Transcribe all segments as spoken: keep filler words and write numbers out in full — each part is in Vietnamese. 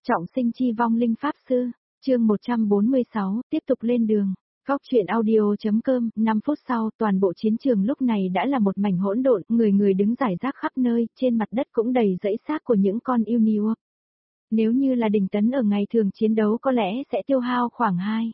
Trọng sinh chi vong linh pháp sư, chương một trăm bốn mươi sáu, tiếp tục lên đường. Góc truyện audio.com, năm phút sau, toàn bộ chiến trường lúc này đã là một mảnh hỗn độn, người người đứng rải rác khắp nơi, trên mặt đất cũng đầy rẫy xác của những con yêu New. Nếu như là Đình Tấn ở ngày thường chiến đấu có lẽ sẽ tiêu hao khoảng hai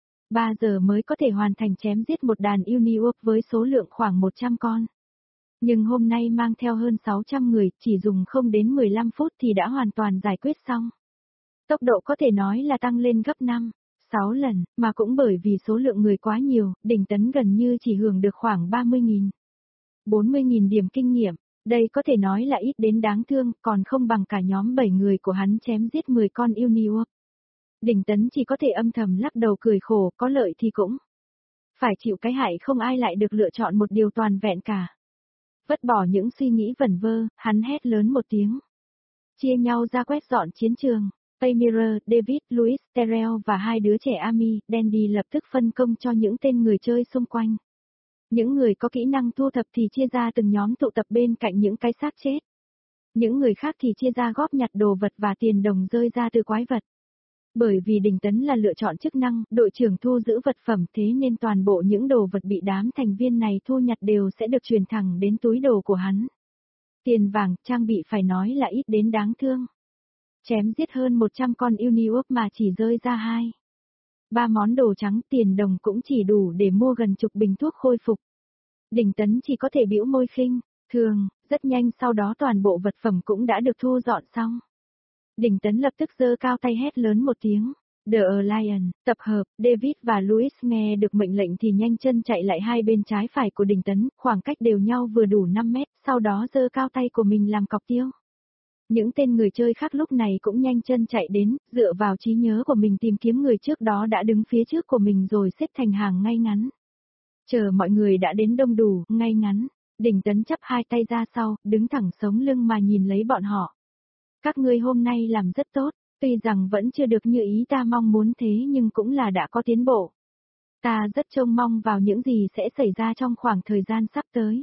ba giờ mới có thể hoàn thành chém giết một đàn yêu New với số lượng khoảng một trăm con. Nhưng hôm nay mang theo hơn sáu trăm người, chỉ dùng không đến mười lăm phút thì đã hoàn toàn giải quyết xong. Tốc độ có thể nói là tăng lên gấp năm, sáu lần, mà cũng bởi vì số lượng người quá nhiều, Đình Tấn gần như chỉ hưởng được khoảng ba mươi nghìn, bốn mươi nghìn điểm kinh nghiệm. Đây có thể nói là ít đến đáng thương, còn không bằng cả nhóm bảy người của hắn chém giết mười con yêu New. Đình Tấn chỉ có thể âm thầm lắc đầu cười khổ, có lợi thì cũng phải chịu cái hại, không ai lại được lựa chọn một điều toàn vẹn cả. Vứt bỏ những suy nghĩ vẩn vơ, hắn hét lớn một tiếng. Chia nhau ra quét dọn chiến trường. Paymira, David, Louis, Terrell và hai đứa trẻ Amy, Dandy lập tức phân công cho những tên người chơi xung quanh. Những người có kỹ năng thu thập thì chia ra từng nhóm tụ tập bên cạnh những cái xác chết. Những người khác thì chia ra góp nhặt đồ vật và tiền đồng rơi ra từ quái vật. Bởi vì Đình Tấn là lựa chọn chức năng, đội trưởng thu giữ vật phẩm, thế nên toàn bộ những đồ vật bị đám thành viên này thu nhặt đều sẽ được truyền thẳng đến túi đồ của hắn. Tiền vàng, trang bị phải nói là ít đến đáng thương. Chém giết hơn một trăm con yêu New mà chỉ rơi ra hai ba món đồ trắng, tiền đồng cũng chỉ đủ để mua gần chục bình thuốc khôi phục. Đình Tấn chỉ có thể bĩu môi khinh thường, rất nhanh sau đó toàn bộ vật phẩm cũng đã được thu dọn xong. Đình Tấn lập tức giơ cao tay hét lớn một tiếng. The Alliance, tập hợp, David và Louis nghe được mệnh lệnh thì nhanh chân chạy lại hai bên trái phải của Đình Tấn, khoảng cách đều nhau vừa đủ năm mét, sau đó giơ cao tay của mình làm cọc tiêu. Những tên người chơi khác lúc này cũng nhanh chân chạy đến, dựa vào trí nhớ của mình tìm kiếm người trước đó đã đứng phía trước của mình rồi xếp thành hàng ngay ngắn. Chờ mọi người đã đến đông đủ, ngay ngắn, Đình Tấn chắp hai tay ra sau, đứng thẳng sống lưng mà nhìn lấy bọn họ. Các ngươi hôm nay làm rất tốt, tuy rằng vẫn chưa được như ý ta mong muốn thế nhưng cũng là đã có tiến bộ. Ta rất trông mong vào những gì sẽ xảy ra trong khoảng thời gian sắp tới.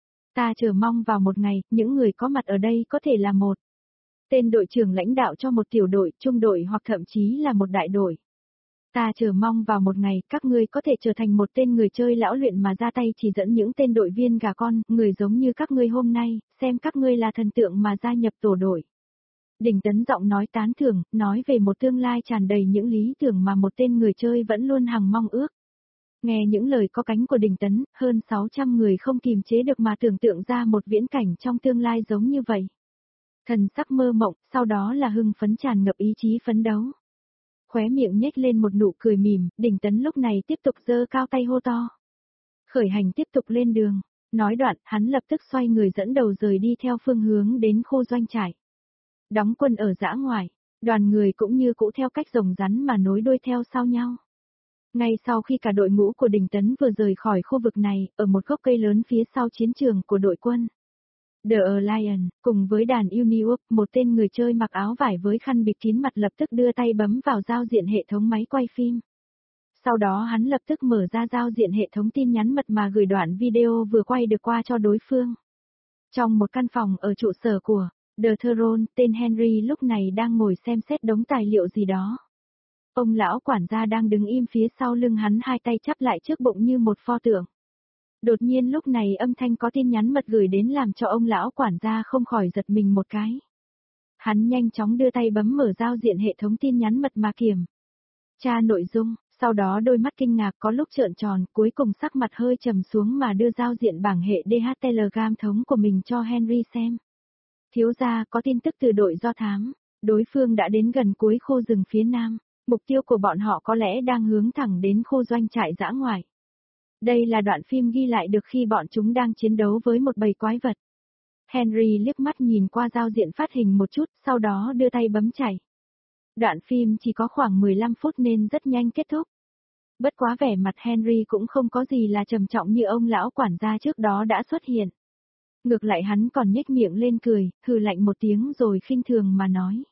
Ta chờ mong vào một ngày, những người có mặt ở đây có thể là một tên đội trưởng lãnh đạo cho một tiểu đội, trung đội hoặc thậm chí là một đại đội. Ta chờ mong vào một ngày các ngươi có thể trở thành một tên người chơi lão luyện mà ra tay chỉ dẫn những tên đội viên gà con, người giống như các ngươi hôm nay, xem các ngươi là thần tượng mà gia nhập tổ đội. Đình Tấn giọng nói tán thưởng, nói về một tương lai tràn đầy những lý tưởng mà một tên người chơi vẫn luôn hằng mong ước. Nghe những lời có cánh của Đình Tấn, hơn sáu trăm người không kìm chế được mà tưởng tượng ra một viễn cảnh trong tương lai giống như vậy. Thần sắc mơ mộng, sau đó là hưng phấn tràn ngập ý chí phấn đấu. Khóe miệng nhếch lên một nụ cười mỉm, Đình Tấn lúc này tiếp tục giơ cao tay hô to. Khởi hành tiếp tục lên đường. Nói đoạn, hắn lập tức xoay người dẫn đầu rời đi theo phương hướng đến khu doanh trại. Đóng quân ở dã ngoại, đoàn người cũng như cũ theo cách rồng rắn mà nối đuôi theo sau nhau. Ngay sau khi cả đội ngũ của Đình Tấn vừa rời khỏi khu vực này, ở một gốc cây lớn phía sau chiến trường của đội quân. The Alliance, cùng với đàn yêu New, một tên người chơi mặc áo vải với khăn bịt kín mặt lập tức đưa tay bấm vào giao diện hệ thống máy quay phim. Sau đó hắn lập tức mở ra giao diện hệ thống tin nhắn mật mà gửi đoạn video vừa quay được qua cho đối phương. Trong một căn phòng ở trụ sở của The Throne, tên Henry lúc này đang ngồi xem xét đống tài liệu gì đó. Ông lão quản gia đang đứng im phía sau lưng hắn, hai tay chắp lại trước bụng như một pho tượng. Đột nhiên lúc này âm thanh có tin nhắn mật gửi đến làm cho ông lão quản gia không khỏi giật mình một cái. Hắn nhanh chóng đưa tay bấm mở giao diện hệ thống tin nhắn mật mà kiểm tra nội dung, sau đó đôi mắt kinh ngạc có lúc trợn tròn, cuối cùng sắc mặt hơi trầm xuống mà đưa giao diện bảng hệ đê hát Telegram thống của mình cho Henry xem. Thiếu gia, có tin tức từ đội do thám, đối phương đã đến gần cuối khu rừng phía nam, mục tiêu của bọn họ có lẽ đang hướng thẳng đến khu doanh trại dã ngoại. Đây là đoạn phim ghi lại được khi bọn chúng đang chiến đấu với một bầy quái vật. Henry liếc mắt nhìn qua giao diện phát hình một chút, sau đó đưa tay bấm chạy. Đoạn phim chỉ có khoảng mười lăm phút nên rất nhanh kết thúc. Bất quá vẻ mặt Henry cũng không có gì là trầm trọng như ông lão quản gia trước đó đã xuất hiện. Ngược lại hắn còn nhếch miệng lên cười, hừ lạnh một tiếng rồi khinh thường mà nói.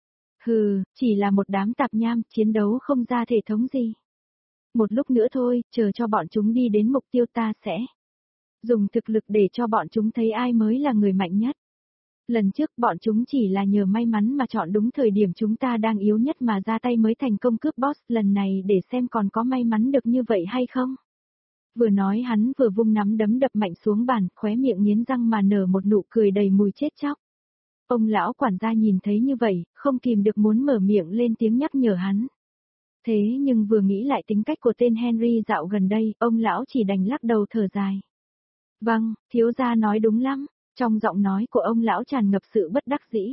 Hừ, chỉ là một đám tạp nham, chiến đấu không ra thể thống gì. Một lúc nữa thôi, chờ cho bọn chúng đi đến mục tiêu ta sẽ dùng thực lực để cho bọn chúng thấy ai mới là người mạnh nhất. Lần trước bọn chúng chỉ là nhờ may mắn mà chọn đúng thời điểm chúng ta đang yếu nhất mà ra tay mới thành công cướp boss, lần này để xem còn có may mắn được như vậy hay không. Vừa nói hắn vừa vung nắm đấm đập mạnh xuống bàn, khóe miệng nghiến răng mà nở một nụ cười đầy mùi chết chóc. Ông lão quản gia nhìn thấy như vậy, không kìm được muốn mở miệng lên tiếng nhắc nhở hắn. Thế nhưng vừa nghĩ lại tính cách của tên Henry dạo gần đây, ông lão chỉ đành lắc đầu thở dài. Vâng, thiếu gia nói đúng lắm, trong giọng nói của ông lão tràn ngập sự bất đắc dĩ.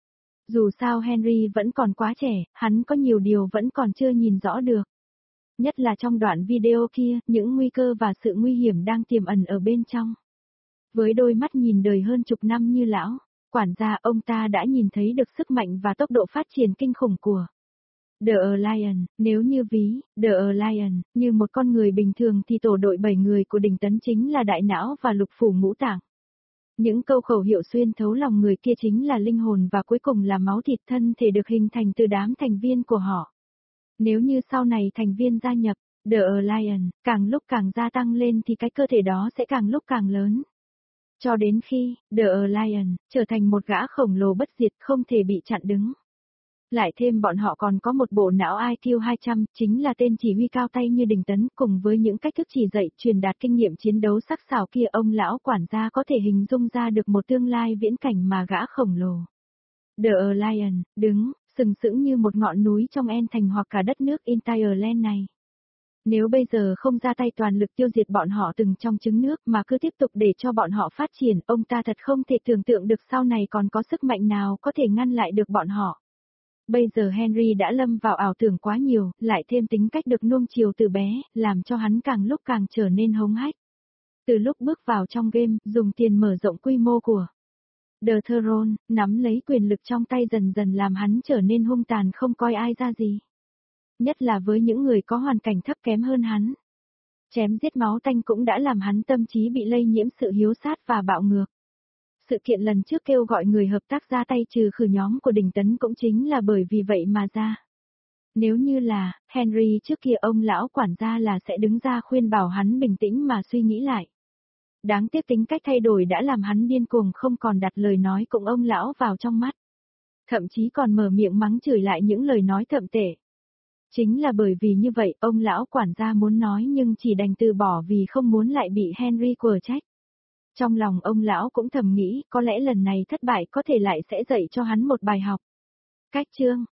Dù sao Henry vẫn còn quá trẻ, hắn có nhiều điều vẫn còn chưa nhìn rõ được. Nhất là trong đoạn video kia, những nguy cơ và sự nguy hiểm đang tiềm ẩn ở bên trong. Với đôi mắt nhìn đời hơn chục năm như lão, quản gia ông ta đã nhìn thấy được sức mạnh và tốc độ phát triển kinh khủng của The Lion. Nếu như ví The Lion như một con người bình thường thì tổ đội bảy người của Đình Tấn chính là đại não và lục phủ ngũ tạng. Những câu khẩu hiệu xuyên thấu lòng người kia chính là linh hồn và cuối cùng là máu thịt thân thể được hình thành từ đám thành viên của họ. Nếu như sau này thành viên gia nhập The Lion, càng lúc càng gia tăng lên thì cái cơ thể đó sẽ càng lúc càng lớn. Cho đến khi The Lion trở thành một gã khổng lồ bất diệt không thể bị chặn đứng. Lại thêm bọn họ còn có một bộ não i kiu hai trăm, chính là tên chỉ huy cao tay như Đình Tấn, cùng với những cách thức chỉ dạy truyền đạt kinh nghiệm chiến đấu sắc sảo kia, ông lão quản gia có thể hình dung ra được một tương lai viễn cảnh mà gã khổng lồ The Lion đứng sừng sững như một ngọn núi trong En Thành hoặc cả đất nước Ireland này. Nếu bây giờ không ra tay toàn lực tiêu diệt bọn họ từng trong trứng nước mà cứ tiếp tục để cho bọn họ phát triển, ông ta thật không thể tưởng tượng được sau này còn có sức mạnh nào có thể ngăn lại được bọn họ. Bây giờ Henry đã lâm vào ảo tưởng quá nhiều, lại thêm tính cách được nuông chiều từ bé, làm cho hắn càng lúc càng trở nên hống hách. Từ lúc bước vào trong game, dùng tiền mở rộng quy mô của The Throne, nắm lấy quyền lực trong tay dần dần làm hắn trở nên hung tàn không coi ai ra gì. Nhất là với những người có hoàn cảnh thấp kém hơn hắn. Chém giết máu tanh cũng đã làm hắn tâm trí bị lây nhiễm sự hiếu sát và bạo ngược. Sự kiện lần trước kêu gọi người hợp tác ra tay trừ khử nhóm của Đình Tấn cũng chính là bởi vì vậy mà ra. Nếu như là Henry trước kia, ông lão quản gia là sẽ đứng ra khuyên bảo hắn bình tĩnh mà suy nghĩ lại. Đáng tiếc tính cách thay đổi đã làm hắn điên cuồng không còn đặt lời nói cùng ông lão vào trong mắt. Thậm chí còn mở miệng mắng chửi lại những lời nói thậm tệ. Chính là bởi vì như vậy, ông lão quản gia muốn nói nhưng chỉ đành từ bỏ vì không muốn lại bị Henry quở trách. Trong lòng ông lão cũng thầm nghĩ, có lẽ lần này thất bại có thể lại sẽ dạy cho hắn một bài học. Cách chương